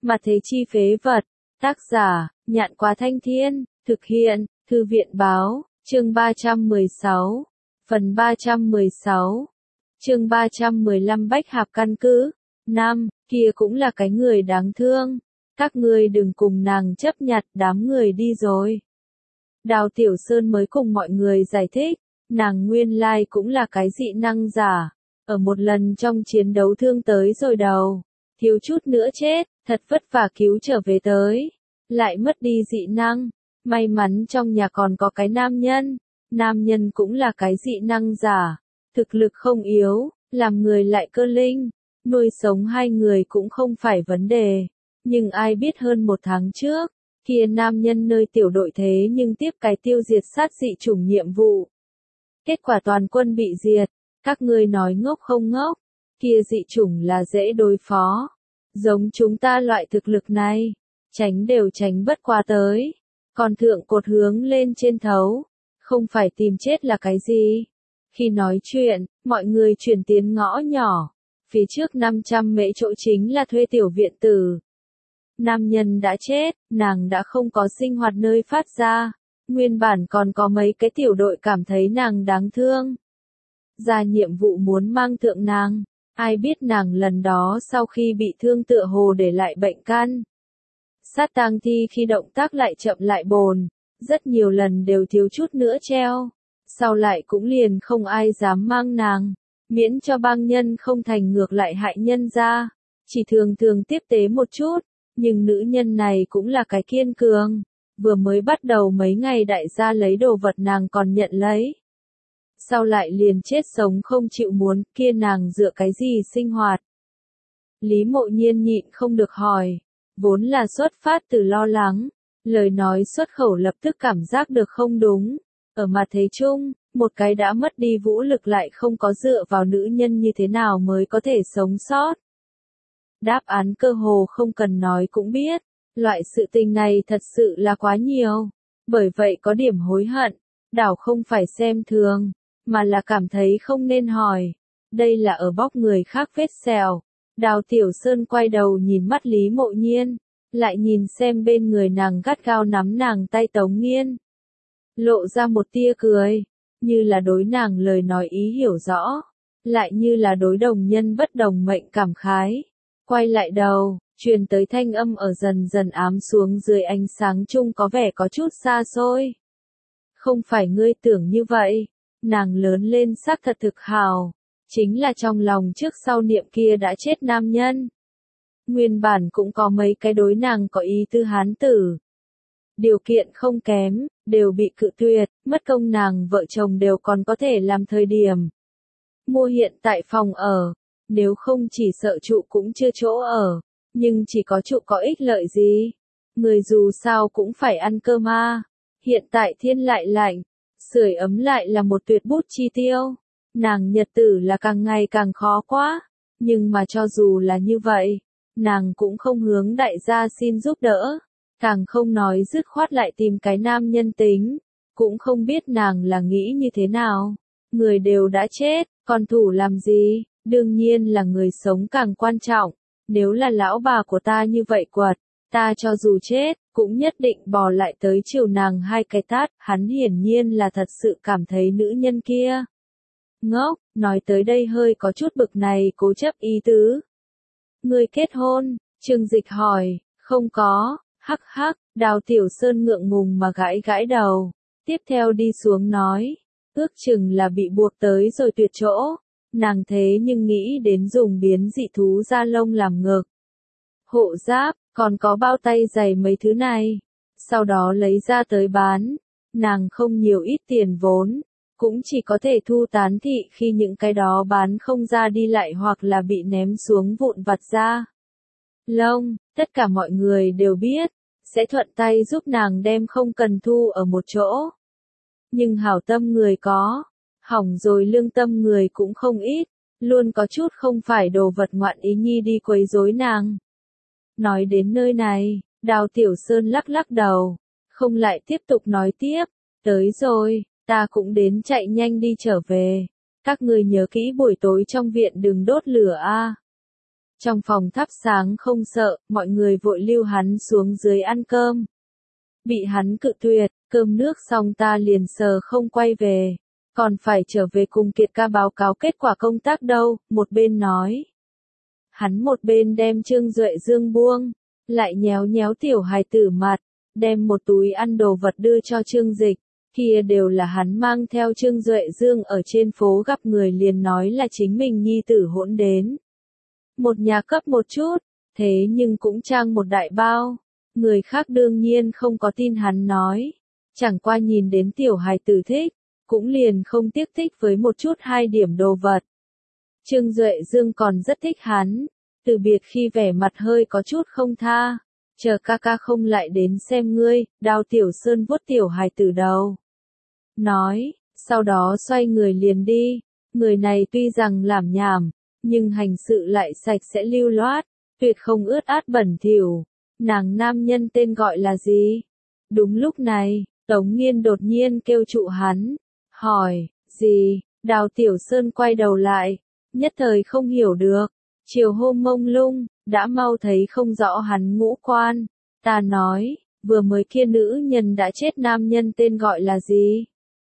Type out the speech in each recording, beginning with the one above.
Mà thế chi phế vật. Tác giả, Nhạn Quá Thanh Thiên, thực hiện, Thư viện báo, chương 316, phần 316, chương 315 Bách Hạp căn cứ. Nam, kia cũng là cái người đáng thương. Các ngươi đừng cùng nàng chấp nhặt, đám người đi rồi. Đào Tiểu Sơn mới cùng mọi người giải thích, nàng nguyên lai cũng là cái dị năng giả. Ở một lần trong chiến đấu thương tới rồi đầu, thiếu chút nữa chết, thật vất vả cứu trở về tới. Lại mất đi dị năng, may mắn trong nhà còn có cái nam nhân cũng là cái dị năng giả, thực lực không yếu, làm người lại cơ linh, nuôi sống hai người cũng không phải vấn đề. Nhưng ai biết hơn một tháng trước, kia nam nhân nơi tiểu đội thế nhưng tiếp cái tiêu diệt sát dị chủng nhiệm vụ. Kết quả toàn quân bị diệt, các ngươi nói ngốc không ngốc, kia dị chủng là dễ đối phó. Giống chúng ta loại thực lực này, tránh đều tránh bất qua tới, còn thượng cột hướng lên trên thấu, không phải tìm chết là cái gì. Khi nói chuyện, mọi người chuyển tiến ngõ nhỏ, phía trước 500 mễ chỗ chính là thuê tiểu viện tử. Nam nhân đã chết, nàng đã không có sinh hoạt nơi phát ra, nguyên bản còn có mấy cái tiểu đội cảm thấy nàng đáng thương. Ra nhiệm vụ muốn mang thượng nàng, ai biết nàng lần đó sau khi bị thương tựa hồ để lại bệnh căn. Sát tang thi khi động tác lại chậm lại bồn, rất nhiều lần đều thiếu chút nữa treo. Sau lại cũng liền không ai dám mang nàng, miễn cho bang nhân không thành ngược lại hại nhân ra, chỉ thường tiếp tế một chút, nhưng nữ nhân này cũng là cái kiên cường, vừa mới bắt đầu mấy ngày đại gia lấy đồ vật nàng còn nhận lấy. Sau lại liền chết sống không chịu muốn, kia nàng dựa cái gì sinh hoạt. Lý Mộ Nhiên nhịn không được hỏi, vốn là xuất phát từ lo lắng, lời nói xuất khẩu lập tức cảm giác được không đúng. Ở mặt thế chung, một cái đã mất đi vũ lực lại không có dựa vào nữ nhân như thế nào mới có thể sống sót. Đáp án cơ hồ không cần nói cũng biết, loại sự tình này thật sự là quá nhiều, bởi vậy có điểm hối hận, đảo không phải xem thường, mà là cảm thấy không nên hỏi. Đây là ở bóc người khác vết sẹo. Đào Tiểu Sơn quay đầu nhìn mắt Lý Mộ Nhiên, lại nhìn xem bên người nàng gắt gao nắm nàng tay Tống Nghiên. Lộ ra một tia cười, như là đối nàng lời nói ý hiểu rõ, lại như là đối đồng nhân bất đồng mệnh cảm khái. Quay lại đầu, truyền tới thanh âm ở dần dần ám xuống dưới ánh sáng chung có vẻ có chút xa xôi. Không phải ngươi tưởng như vậy, nàng lớn lên xác thật thực hào, chính là trong lòng trước sau niệm kia đã chết nam nhân. Nguyên bản cũng có mấy cái đối nàng có ý tư hán tử. Điều kiện không kém, đều bị cự tuyệt, mất công nàng vợ chồng đều còn có thể làm thời điểm. Mua hiện tại phòng ở, nếu không chỉ sợ trụ cũng chưa chỗ ở, nhưng chỉ có trụ có ích lợi gì. Người dù sao cũng phải ăn cơm à. Hiện tại thiên lại lạnh, sưởi ấm lại là một tuyệt bút chi tiêu. Nàng nhật tử là càng ngày càng khó quá, nhưng mà cho dù là như vậy, nàng cũng không hướng đại gia xin giúp đỡ, càng không nói dứt khoát lại tìm cái nam nhân tính, cũng không biết nàng là nghĩ như thế nào. Người đều đã chết, còn thủ làm gì, đương nhiên là người sống càng quan trọng, nếu là lão bà của ta như vậy quật, ta cho dù chết, cũng nhất định bò lại tới chiều nàng hai cái tát. Hắn hiển nhiên là thật sự cảm thấy nữ nhân kia ngốc, nói tới đây hơi có chút bực này cố chấp ý tứ. Ngươi kết hôn, Trương Dịch hỏi, không có, hắc hắc, Đào Tiểu Sơn ngượng ngùng mà gãi đầu, tiếp theo đi xuống nói, ước chừng là bị buộc tới rồi tuyệt chỗ, nàng thế nhưng nghĩ đến dùng biến dị thú da lông làm ngực, hộ giáp, còn có bao tay giày mấy thứ này, sau đó lấy ra tới bán, nàng không nhiều ít tiền vốn. Cũng chỉ có thể thu tán thị khi những cái đó bán không ra đi lại hoặc là bị ném xuống vụn vặt ra. Lông, tất cả mọi người đều biết, sẽ thuận tay giúp nàng đem không cần thu ở một chỗ. Nhưng hảo tâm người có, hỏng rồi lương tâm người cũng không ít, luôn có chút không phải đồ vật ngoạn ý nhi đi quấy rối nàng. Nói đến nơi này, Đào Tiểu Sơn lắc đầu, không lại tiếp tục nói tiếp, tới rồi. Ta cũng đến chạy nhanh đi trở về. Các người nhớ kỹ buổi tối trong viện đừng đốt lửa a. Trong phòng thắp sáng không sợ, mọi người vội lưu hắn xuống dưới ăn cơm. Bị hắn cự tuyệt, cơm nước xong ta liền sờ không quay về. Còn phải trở về cùng Kiệt ca báo cáo kết quả công tác đâu, một bên nói. Hắn một bên đem Trương Duệ Dương buông, lại nhéo nhéo tiểu hài tử mặt, đem một túi ăn đồ vật đưa cho Trương Dịch. Kia đều là hắn mang theo Trương Duệ Dương ở trên phố gặp người liền nói là chính mình nhi tử hỗn đến. Một nhà cấp một chút, thế nhưng cũng trang một đại bao. Người khác đương nhiên không có tin hắn nói. Chẳng qua nhìn đến tiểu hài tử thích, cũng liền không tiếc thích với một chút 2 điểm đồ vật. Trương Duệ Dương còn rất thích hắn, từ biệt khi vẻ mặt hơi có chút không tha. Chờ ca ca không lại đến xem ngươi, Đào Tiểu Sơn vuốt tiểu hài tử đầu. Nói, sau đó xoay người liền đi. Người này tuy rằng làm nhảm, nhưng hành sự lại sạch sẽ lưu loát, tuyệt không ướt át bẩn thỉu. Nàng nam nhân tên gọi là gì? Đúng lúc này, Tống Nghiên đột nhiên kêu trụ hắn, hỏi, gì? Đào Tiểu Sơn quay đầu lại, nhất thời không hiểu được. Chiều hôm mông lung, đã mau thấy không rõ hắn ngũ quan. Ta nói, vừa mới kia nữ nhân đã chết nam nhân tên gọi là gì?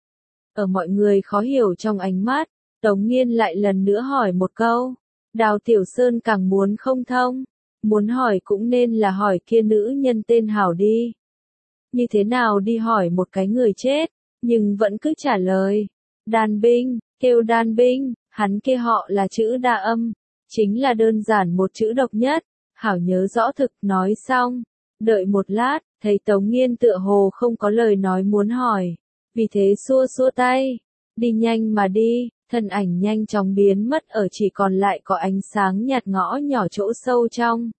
Ở mọi người khó hiểu trong ánh mắt, Tống Nghiên lại lần nữa hỏi một câu. Đào Tiểu Sơn càng muốn không thông. Muốn hỏi cũng nên là hỏi kia nữ nhân tên hảo đi. Như thế nào đi hỏi một cái người chết, nhưng vẫn cứ trả lời. Đan binh, kêu đan binh, hắn kia họ là chữ đa âm, chính là đơn giản một chữ độc nhất. Hảo nhớ rõ thực, nói xong. Đợi một lát, thấy Tống Nghiên tựa hồ không có lời nói muốn hỏi. Vì thế xua xua tay, đi nhanh mà đi, thân ảnh nhanh chóng biến mất ở chỉ còn lại có ánh sáng nhạt ngõ nhỏ chỗ sâu trong.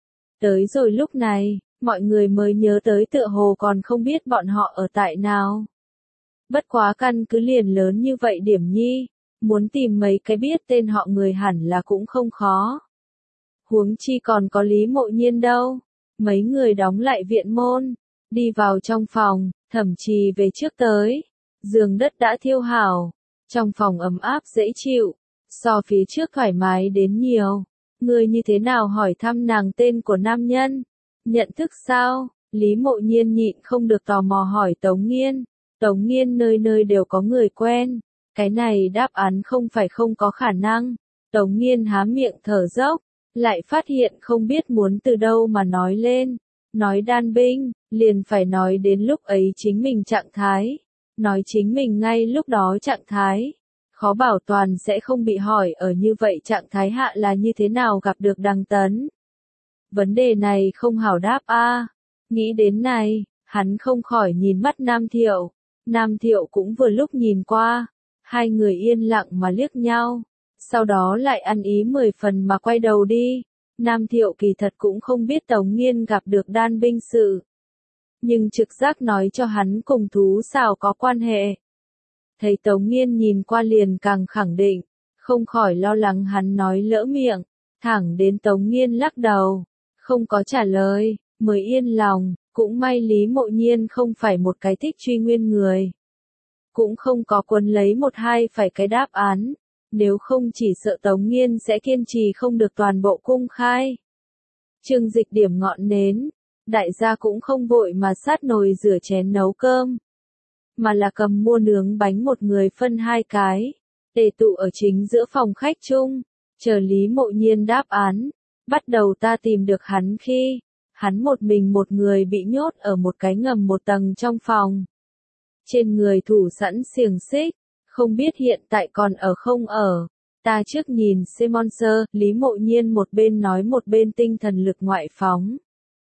Tới rồi lúc này, mọi người mới nhớ tới tựa hồ còn không biết bọn họ ở tại nào. Bất quá căn cứ liền lớn như vậy điểm nhi, muốn tìm mấy cái biết tên họ người hẳn là cũng không khó. Huống chi còn có Lý Mộ Nhiên đâu. Mấy người đóng lại viện môn, đi vào trong phòng, Thẩm Trì về trước tới. Giường đất đã thiêu hảo, trong phòng ấm áp dễ chịu, so phía trước thoải mái đến nhiều. Người như thế nào hỏi thăm nàng tên của nam nhân? Nhận thức sao? Lý Mộ Nhiên nhịn không được tò mò hỏi Tống Nghiên. Tống Nghiên nơi nơi đều có người quen. Cái này đáp án không phải không có khả năng. Tống Nghiên há miệng thở dốc, lại phát hiện không biết muốn từ đâu mà nói lên. Nói đan binh, liền phải nói đến lúc ấy chính mình trạng thái. Nói chính mình ngay lúc đó trạng thái. Khó bảo toàn sẽ không bị hỏi ở như vậy trạng thái hạ là như thế nào gặp được Đằng Tấn. Vấn đề này không hảo đáp a. Nghĩ đến này, hắn không khỏi nhìn mắt Nam Thiệu. Nam Thiệu cũng vừa lúc nhìn qua. Hai người yên lặng mà liếc nhau. Sau đó lại ăn ý 10 phần mà quay đầu đi. Nam Thiệu kỳ thật cũng không biết Tống Nghiên gặp được đan binh sự. Nhưng trực giác nói cho hắn cùng thú xào có quan hệ. Thấy Tống Nghiên nhìn qua liền càng khẳng định, không khỏi lo lắng hắn nói lỡ miệng, thẳng đến Tống Nghiên lắc đầu, không có trả lời, mới yên lòng, cũng may Lý Mộ Nhiên không phải một cái thích truy nguyên người. Cũng không có quấn lấy một hai phải cái đáp án, nếu không chỉ sợ Tống Nghiên sẽ kiên trì không được toàn bộ cung khai. Trương Dịch điểm ngọn nến, đại gia cũng không vội mà sát nồi rửa chén nấu cơm, mà là cầm mua nướng bánh một người phân 2 cái, tề tụ ở chính giữa phòng khách chung, chờ Lý Mộ Nhiên đáp án. Bắt đầu ta tìm được hắn khi, hắn một mình một người bị nhốt ở một cái ngầm một tầng trong phòng. Trên người thủ sẵn xiềng xích, không biết hiện tại còn ở không ở. Ta trước nhìn Monster, Lý Mộ Nhiên một bên nói một bên tinh thần lực ngoại phóng.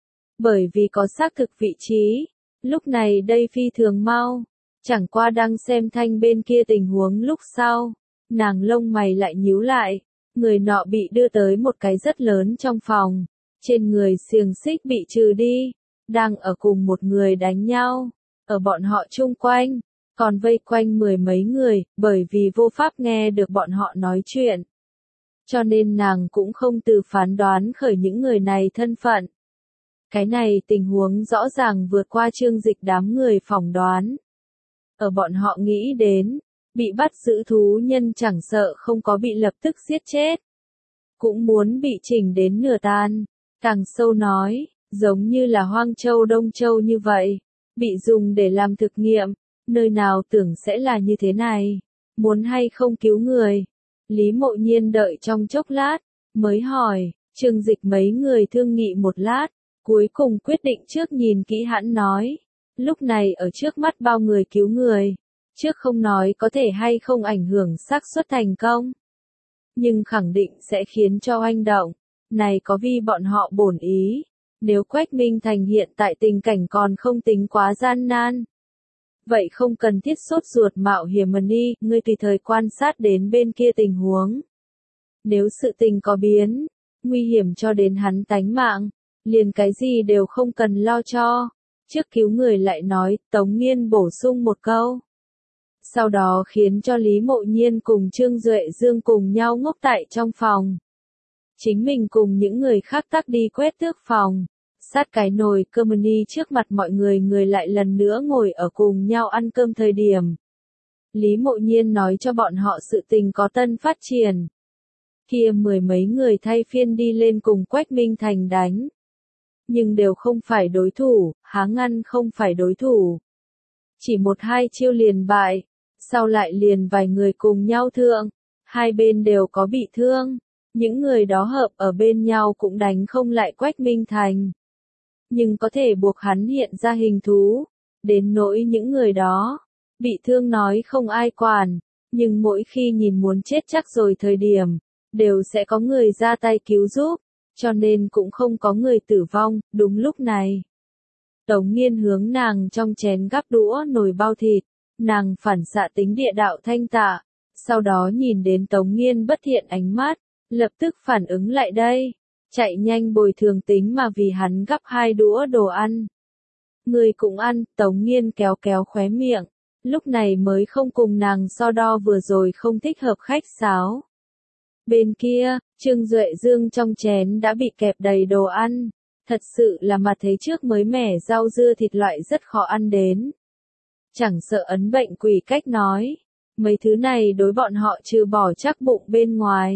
Bởi vì có xác thực vị trí, lúc này đây phi thường mau. Chẳng qua đang xem thanh bên kia tình huống lúc sau, nàng lông mày lại nhíu lại, người nọ bị đưa tới một cái rất lớn trong phòng, trên người xiềng xích bị trừ đi, đang ở cùng một người đánh nhau, ở bọn họ chung quanh, còn vây quanh 10 mấy người, bởi vì vô pháp nghe được bọn họ nói chuyện. Cho nên nàng cũng không từ phán đoán khởi những người này thân phận. Cái này tình huống rõ ràng vượt qua Trương Dịch đám người phỏng đoán. Ở bọn họ nghĩ đến, bị bắt giữ thú nhân chẳng sợ không có bị lập tức giết chết. cũng muốn bị chỉnh đến nửa tan. Càng sâu nói, giống như là Hoang Châu Đông Châu như vậy, bị dùng để làm thực nghiệm, nơi nào tưởng sẽ là như thế này, muốn hay không cứu người. Lý Mộ Nhiên đợi trong chốc lát, mới hỏi, Trương Dịch mấy người thương nghị một lát, cuối cùng quyết định trước nhìn kỹ hãn nói, lúc này ở trước mắt bao người cứu người, trước không nói có thể hay không ảnh hưởng xác suất thành công, nhưng khẳng định sẽ khiến cho oanh động, này có vì bọn họ bổn ý, nếu Quách Minh Thành hiện tại tình cảnh còn không tính quá gian nan. Vậy không cần thiết sốt ruột mạo hiểm mà đi, ngươi tùy thời quan sát đến bên kia tình huống. Nếu sự tình có biến, nguy hiểm cho đến hắn tánh mạng, liền cái gì đều không cần lo cho. Trước cứu người lại nói, Tống Nghiên bổ sung một câu. Sau đó khiến cho Lý Mộ Nhiên cùng Trương Duệ Dương cùng nhau ngốc tại trong phòng. Chính mình cùng những người khác tắc đi quét tước phòng. Sát cái nồi cơm ni trước mặt mọi người lại lần nữa ngồi ở cùng nhau ăn cơm thời điểm. Lý Mộ Nhiên nói cho bọn họ sự tình có tân phát triển. Kia mười mấy người thay phiên đi lên cùng Quách Minh Thành đánh. Nhưng đều không phải đối thủ, há ngăn không phải đối thủ. Chỉ một hai chiêu liền bại, sau lại liền vài người cùng nhau thượng, hai bên đều có bị thương. Những người đó hợp ở bên nhau cũng đánh không lại Quách Minh Thành. Nhưng có thể buộc hắn hiện ra hình thú, đến nỗi những người đó, bị thương nói không ai quản, nhưng mỗi khi nhìn muốn chết chắc rồi thời điểm, đều sẽ có người ra tay cứu giúp, cho nên cũng không có người tử vong, đúng lúc này. Tống Nghiên hướng nàng trong chén gắp đũa nồi bao thịt, nàng phản xạ tính địa đạo thanh tạ, sau đó nhìn đến Tống Nghiên bất thiện ánh mắt, lập tức phản ứng lại đây. Chạy nhanh bồi thường tính mà vì hắn gắp hai đũa đồ ăn. Người cũng ăn, Tống Nghiên kéo kéo khóe miệng, lúc này mới không cùng nàng so đo vừa rồi không thích hợp khách sáo. Bên kia, Trương Duệ Dương trong chén đã bị kẹp đầy đồ ăn, thật sự là mà thấy trước mới mẻ rau dưa thịt loại rất khó ăn đến. Chẳng sợ ấn bệnh quỷ cách nói, mấy thứ này đối bọn họ trừ bỏ chắc bụng bên ngoài.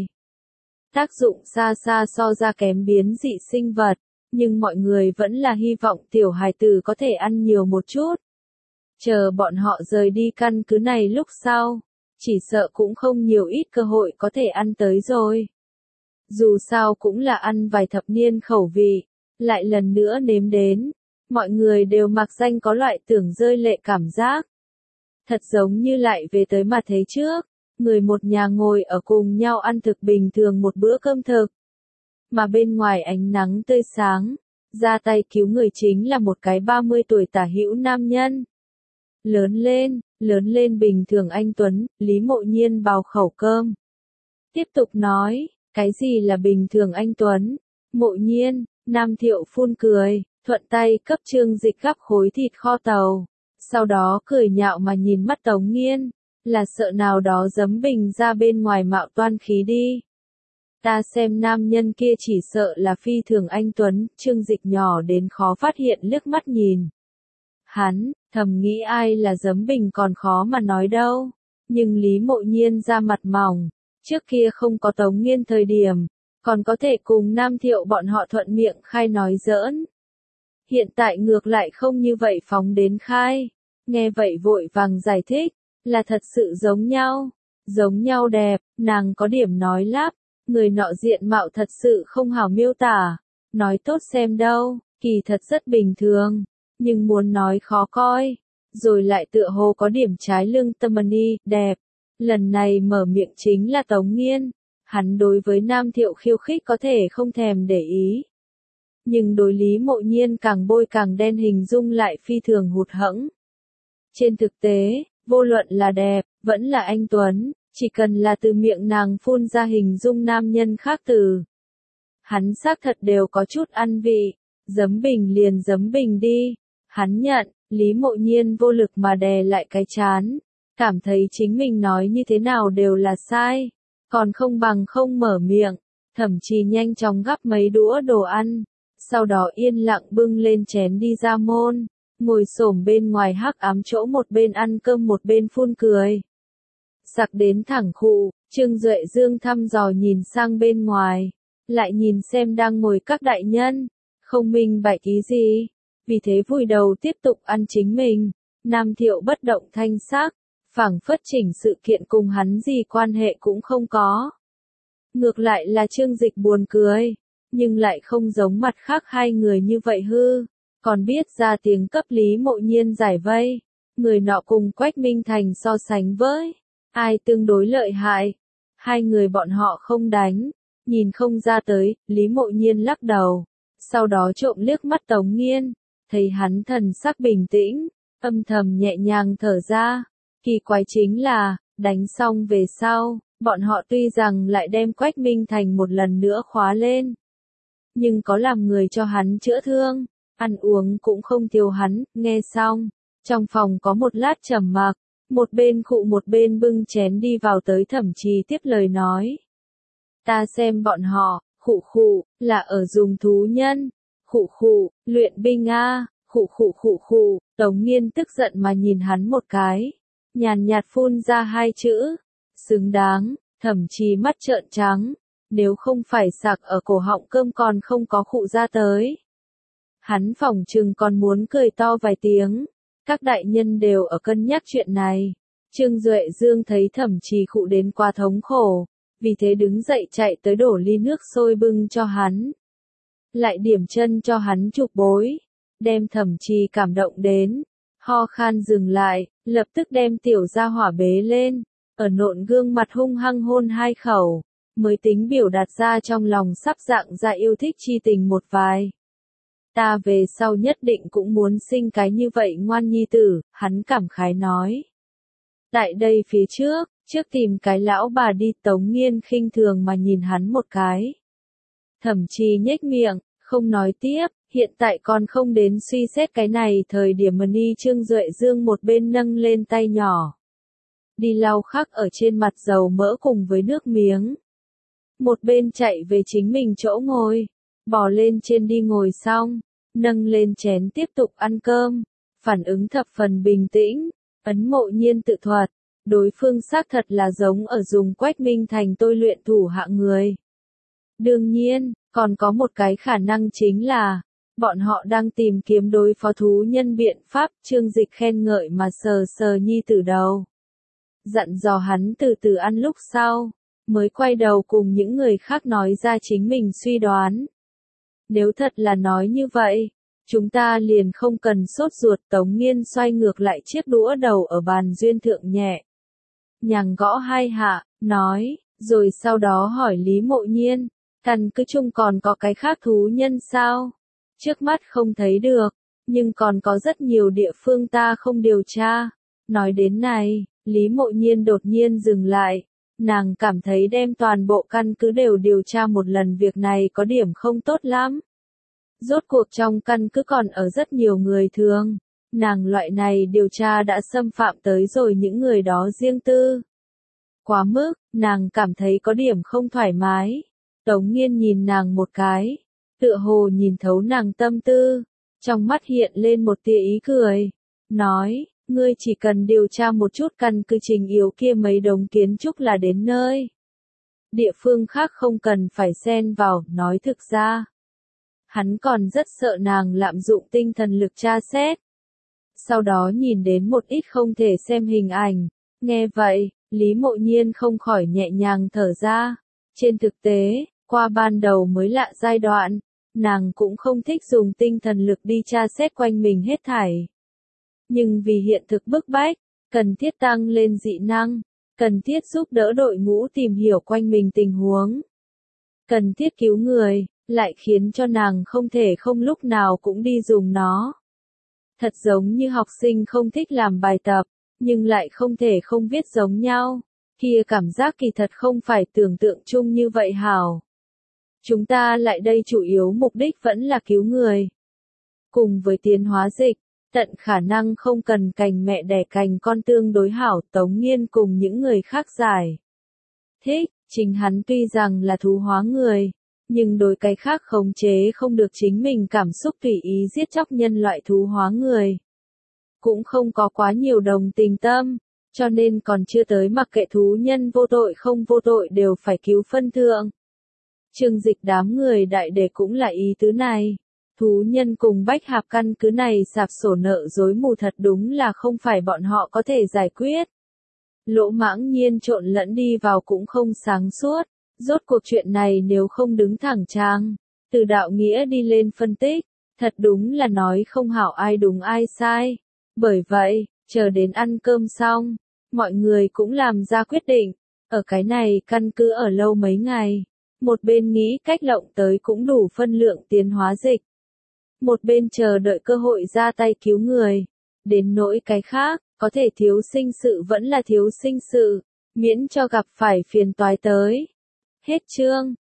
Tác dụng xa xa so ra kém biến dị sinh vật, nhưng mọi người vẫn là hy vọng tiểu hài tử có thể ăn nhiều một chút. Chờ bọn họ rời đi căn cứ này lúc sau, chỉ sợ cũng không nhiều ít cơ hội có thể ăn tới rồi. Dù sao cũng là ăn vài thập niên khẩu vị, lại lần nữa nếm đến, mọi người đều mặc danh có loại tưởng rơi lệ cảm giác. Thật giống như lại về tới mà thế trước. Người một nhà ngồi ở cùng nhau ăn thực bình thường một bữa cơm thực. Mà bên ngoài ánh nắng tươi sáng, ra tay cứu người chính là một cái 30 tuổi tả hữu nam nhân. Lớn lên bình thường anh Tuấn, Lý Mộ Nhiên bào khẩu cơm. Tiếp tục nói, cái gì là bình thường anh Tuấn? Mộ Nhiên, Nam Thiệu phun cười, thuận tay cấp Trương Dịch gắp khối thịt kho tàu. Sau đó cười nhạo mà nhìn mắt Tống Nghiên. Là sợ nào đó giấm bình ra bên ngoài mạo toan khí đi. Ta xem nam nhân kia chỉ sợ là phi thường anh Tuấn, Trương Dịch nhỏ đến khó phát hiện liếc mắt nhìn. Hắn, thầm nghĩ ai là giấm bình còn khó mà nói đâu. Nhưng Lý Mộ Nhiên ra mặt mỏng, trước kia không có Tống Nghiên thời điểm, còn có thể cùng Nam Thiệu bọn họ thuận miệng khai nói giỡn. Hiện tại ngược lại không như vậy phóng đến khai, nghe vậy vội vàng giải thích. Là thật sự giống nhau đẹp, nàng có điểm nói lắp, người nọ diện mạo thật sự không hảo miêu tả, nói tốt xem đâu, kỳ thật rất bình thường, nhưng muốn nói khó coi, rồi lại tựa hồ có điểm trái lưng tâm ni, đẹp. Lần này mở miệng chính là Tống Nghiên, hắn đối với Nam Thiệu khiêu khích có thể không thèm để ý. Nhưng đối Lý Mộ Nhiên càng bôi càng đen hình dung lại phi thường hụt hẫng. Trên thực tế, vô luận là đẹp, vẫn là anh Tuấn, chỉ cần là từ miệng nàng phun ra hình dung nam nhân khác từ. Hắn xác thật đều có chút ăn vị, giấm bình liền giấm bình đi. Hắn nhận, Lý Mộ Nhiên vô lực mà đè lại cái chán, cảm thấy chính mình nói như thế nào đều là sai, còn không bằng không mở miệng, thậm chí nhanh chóng gắp mấy đũa đồ ăn, sau đó yên lặng bưng lên chén đi ra môn. Ngồi xổm bên ngoài hắc ám chỗ một bên ăn cơm một bên phun cười. Sặc đến thẳng khụ, Trương Duệ Dương thăm dò nhìn sang bên ngoài. lại nhìn xem đang ngồi các đại nhân, không minh bạch ý gì, vì thế vùi đầu tiếp tục ăn chính mình. Nam Thiệu bất động thanh sắc, phảng phất chỉnh sự kiện cùng hắn gì quan hệ cũng không có. Ngược lại là Trương Dịch buồn cười, nhưng lại không giống mặt khác hai người như vậy hư, còn biết ra tiếng cấp Lý Mộ Nhiên giải vây. Người nọ cùng Quách Minh Thành so sánh với ai tương đối lợi hại, hai người bọn họ không đánh, nhìn không ra tới. Lý Mộ Nhiên lắc đầu, sau đó trộm liếc mắt Tống Nghiên, thấy hắn thần sắc bình tĩnh, âm thầm nhẹ nhàng thở ra. Kỳ quái chính là, đánh xong về sau, bọn họ tuy rằng lại đem Quách Minh Thành một lần nữa khóa lên, nhưng có làm người cho hắn chữa thương, ăn uống cũng không thiếu hắn. Nghe xong, trong phòng có một lát trầm mặc, một bên khụ một bên bưng chén đi vào tới Thẩm Trì tiếp lời nói. Ta xem bọn họ, khụ khụ, là ở dùng thú nhân, khụ khụ, luyện binh a, khụ khụ khụ khụ. Tống Nghiên tức giận mà nhìn hắn một cái, nhàn nhạt phun ra hai chữ, xứng đáng. Thẩm Trì mắt trợn trắng, nếu không phải sặc ở cổ họng cơm còn không có khụ ra tới. Hắn phỏng chừng còn muốn cười to vài tiếng. Các đại nhân đều ở cân nhắc chuyện này. Trương Duệ Dương thấy Thẩm Trì khụ đến quá thống khổ, vì thế đứng dậy chạy tới đổ ly nước sôi bưng cho hắn. Lại điểm chân cho hắn chụp bối, đem Thẩm Trì cảm động đến, ho khan dừng lại, lập tức đem tiểu gia hỏa bế lên, ở nộn gương mặt hung hăng hôn hai khẩu, mới tính biểu đạt ra trong lòng sắp dạng ra yêu thích chi tình một vài. Ta về sau nhất định cũng muốn sinh cái như vậy ngoan nhi tử, hắn cảm khái nói. Tại đây phía trước tìm cái lão bà đi. Tống Nghiên khinh thường mà nhìn hắn một cái. Thẩm Trì nhếch miệng, không nói tiếp, hiện tại còn không đến suy xét cái này thời điểm. Mani Trương Duệ Dương một bên nâng lên tay nhỏ, đi lau khắc ở trên mặt dầu mỡ cùng với nước miếng. Một bên chạy về chính mình chỗ ngồi, bò lên trên đi ngồi xong, nâng lên chén tiếp tục ăn cơm, phản ứng thập phần bình tĩnh. Ấn Mộ Nhiên tự thuật, đối phương xác thật là giống ở dùng Quách Minh Thành tôi luyện thủ hạ người. Đương nhiên, còn có một cái khả năng chính là, bọn họ đang tìm kiếm đối phó thú nhân biện pháp. Trương Dịch khen ngợi mà sờ sờ nhi tử đầu, dặn dò hắn từ từ ăn. Lúc sau, mới quay đầu cùng những người khác nói ra chính mình suy đoán. Nếu thật là nói như vậy, chúng ta liền không cần sốt ruột. Tống Nghiên xoay ngược lại chiếc đũa đầu ở bàn duyên thượng nhẹ nhàng gõ hai hạ, nói, rồi sau đó hỏi Lý Mộ Nhiên, căn cứ chung còn có cái khác thú nhân sao? Trước mắt không thấy được, nhưng còn có rất nhiều địa phương ta không điều tra. Nói đến này, Lý Mộ Nhiên đột nhiên dừng lại, nàng cảm thấy đem toàn bộ căn cứ đều điều tra một lần việc này có điểm không tốt lắm. Rốt cuộc trong căn cứ còn ở rất nhiều người thường, nàng loại này điều tra đã xâm phạm tới rồi những người đó riêng tư. Quá mức, nàng cảm thấy có điểm không thoải mái. Tống Nghiên nhìn nàng một cái, tựa hồ nhìn thấu nàng tâm tư, trong mắt hiện lên một tia ý cười, nói, ngươi chỉ cần điều tra một chút căn cứ Trình Yếu kia mấy đống kiến trúc là đến nơi. Địa phương khác không cần phải xen vào. Nói thực ra, hắn còn rất sợ nàng lạm dụng tinh thần lực tra xét. Sau đó nhìn đến một ít không thể xem hình ảnh. Nghe vậy, Lý Mộ Nhiên không khỏi nhẹ nhàng thở ra. Trên thực tế, qua ban đầu mới lạ giai đoạn, nàng cũng không thích dùng tinh thần lực đi tra xét quanh mình hết thảy. Nhưng vì hiện thực bức bách, cần thiết tăng lên dị năng, cần thiết giúp đỡ đội ngũ tìm hiểu quanh mình tình huống, cần thiết cứu người, lại khiến cho nàng không thể không lúc nào cũng đi dùng nó. Thật giống như học sinh không thích làm bài tập, nhưng lại không thể không viết giống nhau. Kia cảm giác kỳ thật không phải tưởng tượng chung như vậy hảo. Chúng ta lại đây chủ yếu mục đích vẫn là cứu người. Cùng với tiến hóa dịch, tận khả năng không cần cành mẹ đẻ cành con tương đối hảo. Tống Nghiên cùng những người khác giải thích, chính hắn tuy rằng là thú hóa người, nhưng đối cái khác khống chế không được chính mình cảm xúc tùy ý giết chóc nhân loại thú hóa người. Cũng không có quá nhiều đồng tình tâm, cho nên còn chưa tới mặc kệ thú nhân vô tội không vô tội đều phải cứu phân thượng. Trương Dịch đám người đại để cũng là ý tứ này. Thú nhân cùng Bách Hạp căn cứ này sạp sổ nợ dối mù thật đúng là không phải bọn họ có thể giải quyết. Lỗ Mãng Nhiên trộn lẫn đi vào cũng không sáng suốt. Rốt cuộc chuyện này nếu không đứng thẳng trang, từ đạo nghĩa đi lên phân tích, thật đúng là nói không hảo ai đúng ai sai. Bởi vậy, chờ đến ăn cơm xong, mọi người cũng làm ra quyết định, ở cái này căn cứ ở lâu mấy ngày. Một bên nghĩ cách lộng tới cũng đủ phân lượng tiến hóa dịch. Một bên chờ đợi cơ hội ra tay cứu người. Đến nỗi cái khác, có thể thiếu sinh sự vẫn là thiếu sinh sự, miễn cho gặp phải phiền toái tới. Hết chương.